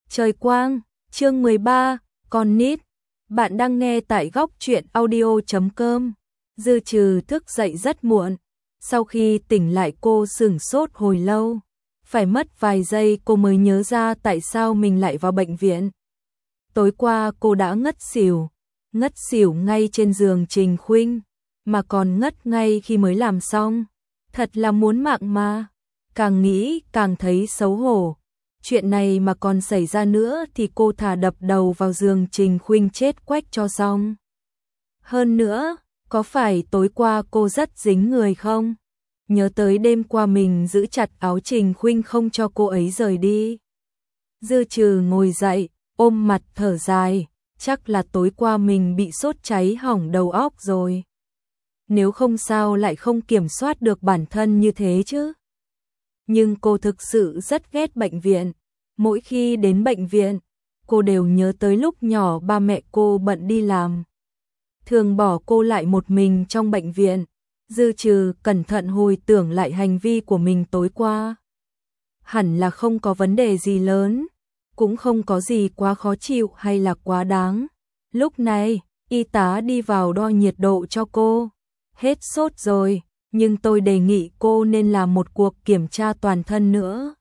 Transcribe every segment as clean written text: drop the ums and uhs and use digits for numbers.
Trời quang, chương 13, con nít. Bạn đang nghe tại góc truyện audio.com. Dư Trừ thức dậy rất muộn. Sau khi tỉnh lại cô sửng sốt hồi lâu. Phải mất vài giây cô mới nhớ ra tại sao mình lại vào bệnh viện. Tối qua cô đã ngất xỉu ngay trên giường Trình Khuynh, mà còn ngất ngay khi mới làm xong. Thật là muốn mạng mà. Càng nghĩ càng thấy xấu hổ. Chuyện này mà còn xảy ra nữa thì cô thà đập đầu vào giường Trình Khuynh chết quách cho xong. Hơn nữa, có phải tối qua cô rất dính người không? Nhớ tới đêm qua mình giữ chặt áo Trình Khuynh không cho cô ấy rời đi. Dư Trừ ngồi dậy, ôm mặt thở dài, chắc là tối qua mình bị sốt cháy hỏng đầu óc rồi. Nếu không sao lại không kiểm soát được bản thân như thế chứ. Nhưng cô thực sự rất ghét bệnh viện. Mỗi khi đến bệnh viện, cô đều nhớ tới lúc nhỏ ba mẹ cô bận đi làm. Thường bỏ cô lại một mình trong bệnh viện. Dư Trừ cẩn thận hồi tưởng lại hành vi của mình tối qua. Hẳn là không có vấn đề gì lớn, cũng không có gì quá khó chịu hay là quá đáng. Lúc này, y tá đi vào đo nhiệt độ cho cô. Hết sốt rồi, nhưng tôi đề nghị cô nên làm một cuộc kiểm tra toàn thân nữa.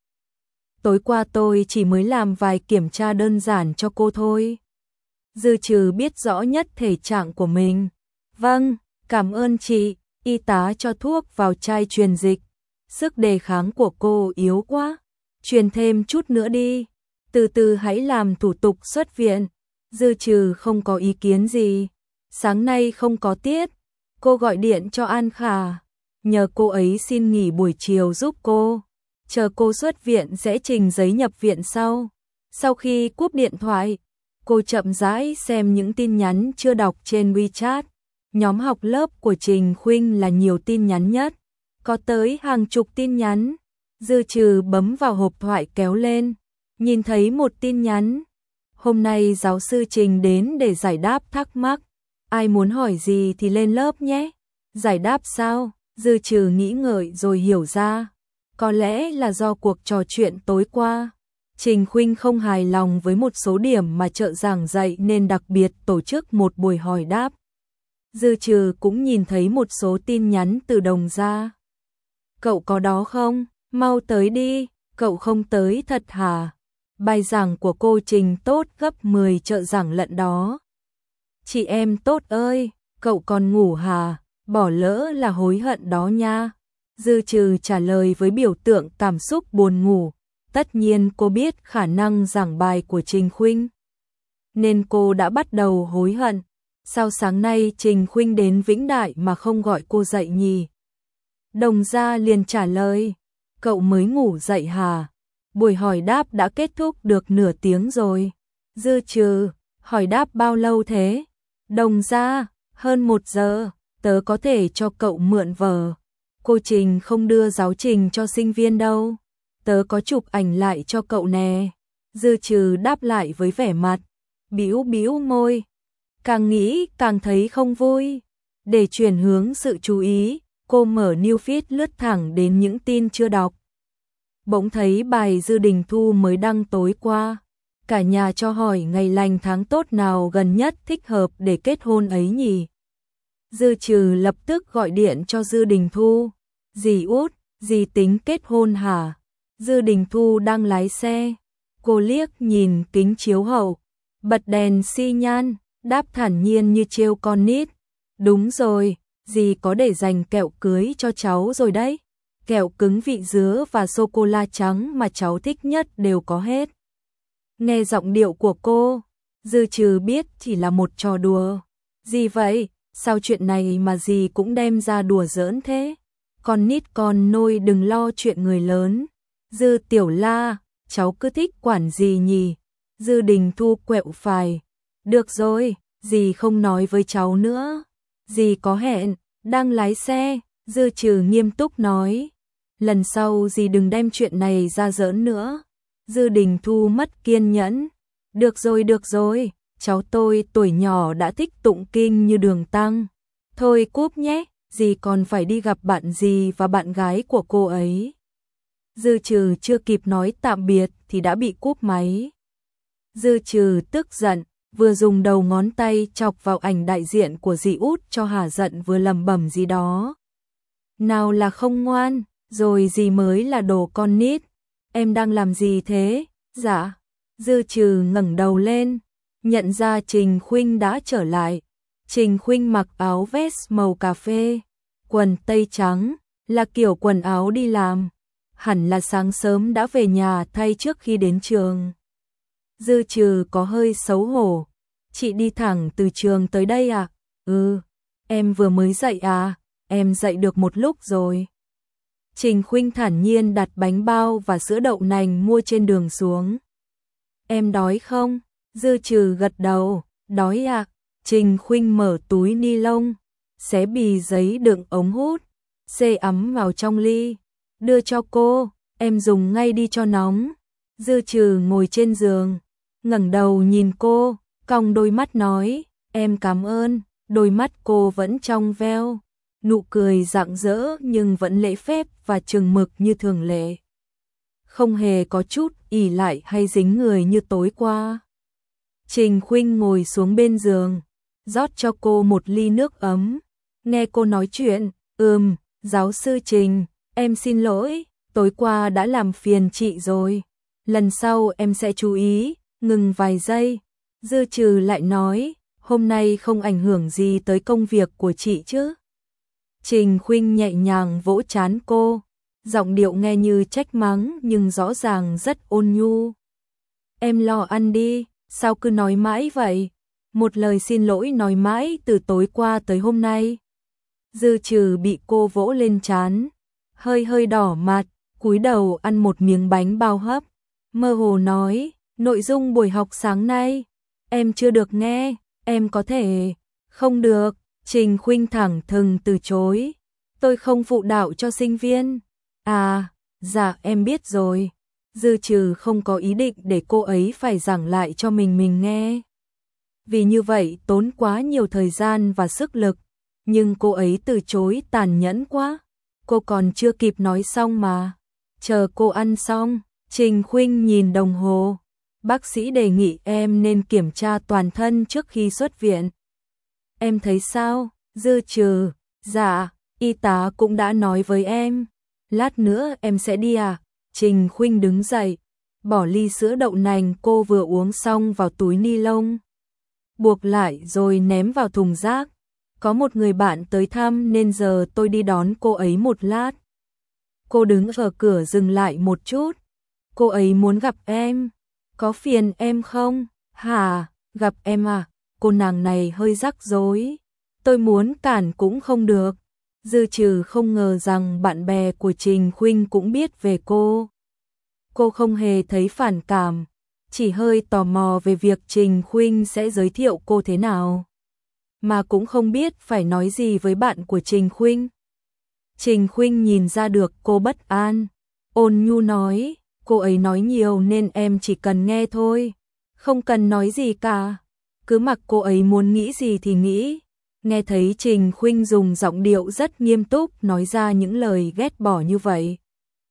Tối qua tôi chỉ mới làm vài kiểm tra đơn giản cho cô thôi. Dư Trừ biết rõ nhất thể trạng của mình. Vâng, cảm ơn chị. Y tá cho thuốc vào chai truyền dịch. Sức đề kháng của cô yếu quá. Truyền thêm chút nữa đi. Từ từ hãy làm thủ tục xuất viện. Dư Trừ không có ý kiến gì. Sáng nay không có tiết. Cô gọi điện cho An Khả, nhờ cô ấy xin nghỉ buổi chiều giúp cô. Chờ cô xuất viện sẽ trình giấy nhập viện sau. Sau khi cúp điện thoại, cô chậm rãi xem những tin nhắn chưa đọc trên WeChat. Nhóm học lớp của Trình Khuynh là nhiều tin nhắn nhất, có tới hàng chục tin nhắn. Dư Trừ bấm vào hộp thoại kéo lên, nhìn thấy một tin nhắn. Hôm nay giáo sư Trình đến để giải đáp thắc mắc. Ai muốn hỏi gì thì lên lớp nhé. Giải đáp sao? Dư Trừ nghĩ ngợi rồi hiểu ra. Có lẽ là do cuộc trò chuyện tối qua. Trình Khuynh không hài lòng với một số điểm mà trợ giảng dạy nên đặc biệt tổ chức một buổi hỏi đáp. Dư Trừ cũng nhìn thấy một số tin nhắn từ Đồng Gia. Cậu có đó không? Mau tới đi. Cậu không tới thật hả? Bài giảng của cô Trình tốt gấp 10 trợ giảng lận đó. Chị em tốt ơi, cậu còn ngủ hả? Bỏ lỡ là hối hận đó nha. Dư Trừ trả lời với biểu tượng cảm xúc buồn ngủ. Tất nhiên cô biết khả năng giảng bài của Trình Khuynh, nên cô đã bắt đầu hối hận. Sao sáng nay Trình Khuynh đến Vĩnh Đại mà không gọi cô dậy nhỉ? Đồng Gia liền trả lời, cậu mới ngủ dậy hả? Buổi hỏi đáp đã kết thúc được nửa tiếng rồi. Dư Trừ, hỏi đáp bao lâu thế? Đồng Gia, hơn 1 giờ, tớ có thể cho cậu mượn vở. Cô Trình không đưa giáo trình cho sinh viên đâu. Tớ có chụp ảnh lại cho cậu nè. Dư Trừ đáp lại với vẻ mặt bĩu bĩu môi. Càng nghĩ càng thấy không vui. Để chuyển hướng sự chú ý, cô mở newsfeed lướt thẳng đến những tin chưa đọc. Bỗng thấy bài Dư Đình Thu mới đăng tối qua. Cả nhà cho hỏi ngày lành tháng tốt nào gần nhất thích hợp để kết hôn ấy nhỉ? Dư Trừ lập tức gọi điện cho Dư Đình Thu. Dì út, dì tính kết hôn hả? Dư Đình Thu đang lái xe. Cô liếc nhìn kính chiếu hậu, bật đèn xi nhan, đáp thản nhiên như trêu con nít. Đúng rồi, dì có để dành kẹo cưới cho cháu rồi đấy. Kẹo cứng vị dứa và sô-cô-la trắng mà cháu thích nhất đều có hết. Nghe giọng điệu của cô, Dư Trừ biết chỉ là một trò đùa. Gì vậy? Sao chuyện này mà dì cũng đem ra đùa giỡn thế? Con nít con nôi đừng lo chuyện người lớn. Dư Tiểu La, cháu cứ thích quản gì nhỉ? Dư Đình Thu quẹo phải. Được rồi, dì không nói với cháu nữa. Dì có hẹn, đang lái xe. Dư Trừ nghiêm túc nói. Lần sau dì đừng đem chuyện này ra giỡn nữa. Dư Đình Thu mất kiên nhẫn. Được rồi, cháu tôi tuổi nhỏ đã thích tụng kinh như Đường Tăng. Thôi cúp nhé, dì còn phải đi gặp bạn dì và bạn gái của cô ấy. Dư Trừ chưa kịp nói tạm biệt thì đã bị cúp máy. Dư Trừ tức giận, vừa dùng đầu ngón tay chọc vào ảnh đại diện của dì út cho hả giận vừa lẩm bẩm gì đó. Nào là không ngoan, rồi gì mới là đồ con nít. Em đang làm gì thế? Dạ. Dư Trừ ngẩng đầu lên, nhận ra Trình Khuynh đã trở lại. Trình Khuynh mặc áo vest màu cà phê, quần tây trắng, là kiểu quần áo đi làm. Hẳn là sáng sớm đã về nhà thay trước khi đến trường. Dư Trừ có hơi xấu hổ. Chị đi thẳng từ trường tới đây à? Ừ, em vừa mới dậy à? Em dậy được một lúc rồi. Trình Khuynh thản nhiên đặt bánh bao và sữa đậu nành mua trên đường xuống. Em đói không? Dư Trừ gật đầu, đói à? Trình Khuynh mở túi ni lông, xé bì giấy đựng ống hút, xê ấm vào trong ly, đưa cho cô, em dùng ngay đi cho nóng. Dư Trừ ngồi trên giường, ngẩng đầu nhìn cô, cong đôi mắt nói, em cảm ơn. Đôi mắt cô vẫn trong veo, nụ cười rạng rỡ nhưng vẫn lễ phép và chừng mực như thường lệ. Không hề có chút ỉ lại hay dính người như tối qua. Trình Khuynh ngồi xuống bên giường, rót cho cô một ly nước ấm. Nghe cô nói chuyện, giáo sư Trình, em xin lỗi, tối qua đã làm phiền chị rồi. Lần sau em sẽ chú ý. Ngừng vài giây, Dư Trừ lại nói, hôm nay không ảnh hưởng gì tới công việc của chị chứ? Trình Khuynh nhẹ nhàng vỗ trán cô, giọng điệu nghe như trách mắng nhưng rõ ràng rất ôn nhu. Em lo ăn đi, sao cứ nói mãi vậy? Một lời xin lỗi nói mãi từ tối qua tới hôm nay. Dư Trừ bị cô vỗ lên trán, hơi đỏ mặt, cúi đầu ăn một miếng bánh bao hấp, mơ hồ nói, nội dung buổi học sáng nay, em chưa được nghe, em có thể. Không được, Trình Khuynh thẳng thừng từ chối. Tôi không phụ đạo cho sinh viên. À, dạ em biết rồi. Dư Trừ không có ý định để cô ấy phải giảng lại cho mình nghe. Vì như vậy tốn quá nhiều thời gian và sức lực. Nhưng cô ấy từ chối tàn nhẫn quá. Cô còn chưa kịp nói xong mà. Chờ cô ăn xong, Trình Khuynh nhìn đồng hồ. Bác sĩ đề nghị em nên kiểm tra toàn thân trước khi xuất viện. Em thấy sao? Dư Trừ, dạ, y tá cũng đã nói với em. Lát nữa em sẽ đi à? Trình Khuynh đứng dậy, bỏ ly sữa đậu nành cô vừa uống xong vào túi ni lông, buộc lại rồi ném vào thùng rác. Có một người bạn tới thăm nên giờ tôi đi đón cô ấy một lát. Cô đứng ở cửa dừng lại một chút. Cô ấy muốn gặp em. Có phiền em không? Hả? Gặp em à? Cô nàng này hơi rắc rối. Tôi muốn cản cũng không được. Dư Trừ không ngờ rằng bạn bè của Trình Khuynh cũng biết về cô. Cô không hề thấy phản cảm, chỉ hơi tò mò về việc Trình Khuynh sẽ giới thiệu cô thế nào. Mà cũng không biết phải nói gì với bạn của Trình Khuynh. Trình Khuynh nhìn ra được cô bất an, ôn nhu nói, cô ấy nói nhiều nên em chỉ cần nghe thôi, không cần nói gì cả, cứ mặc cô ấy muốn nghĩ gì thì nghĩ. Nghe thấy Trình Khuynh dùng giọng điệu rất nghiêm túc nói ra những lời ghét bỏ như vậy.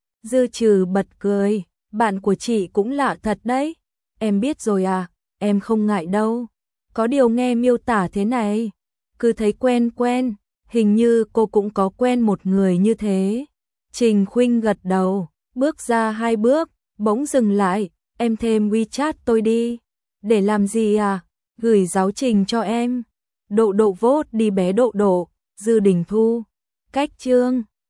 Dư Trừ bật cười, bạn của chị cũng lạ thật đấy. Em biết rồi à, em không ngại đâu. Có điều nghe miêu tả thế này, cứ thấy quen quen, hình như cô cũng có quen một người như thế. Trình Khuynh gật đầu, bước ra 2 bước, bỗng dừng lại, em thêm WeChat tôi đi. Để làm gì à? Gửi giáo trình cho em. Độ vote đi bé Độ, Dư Đình Thu. Cách chương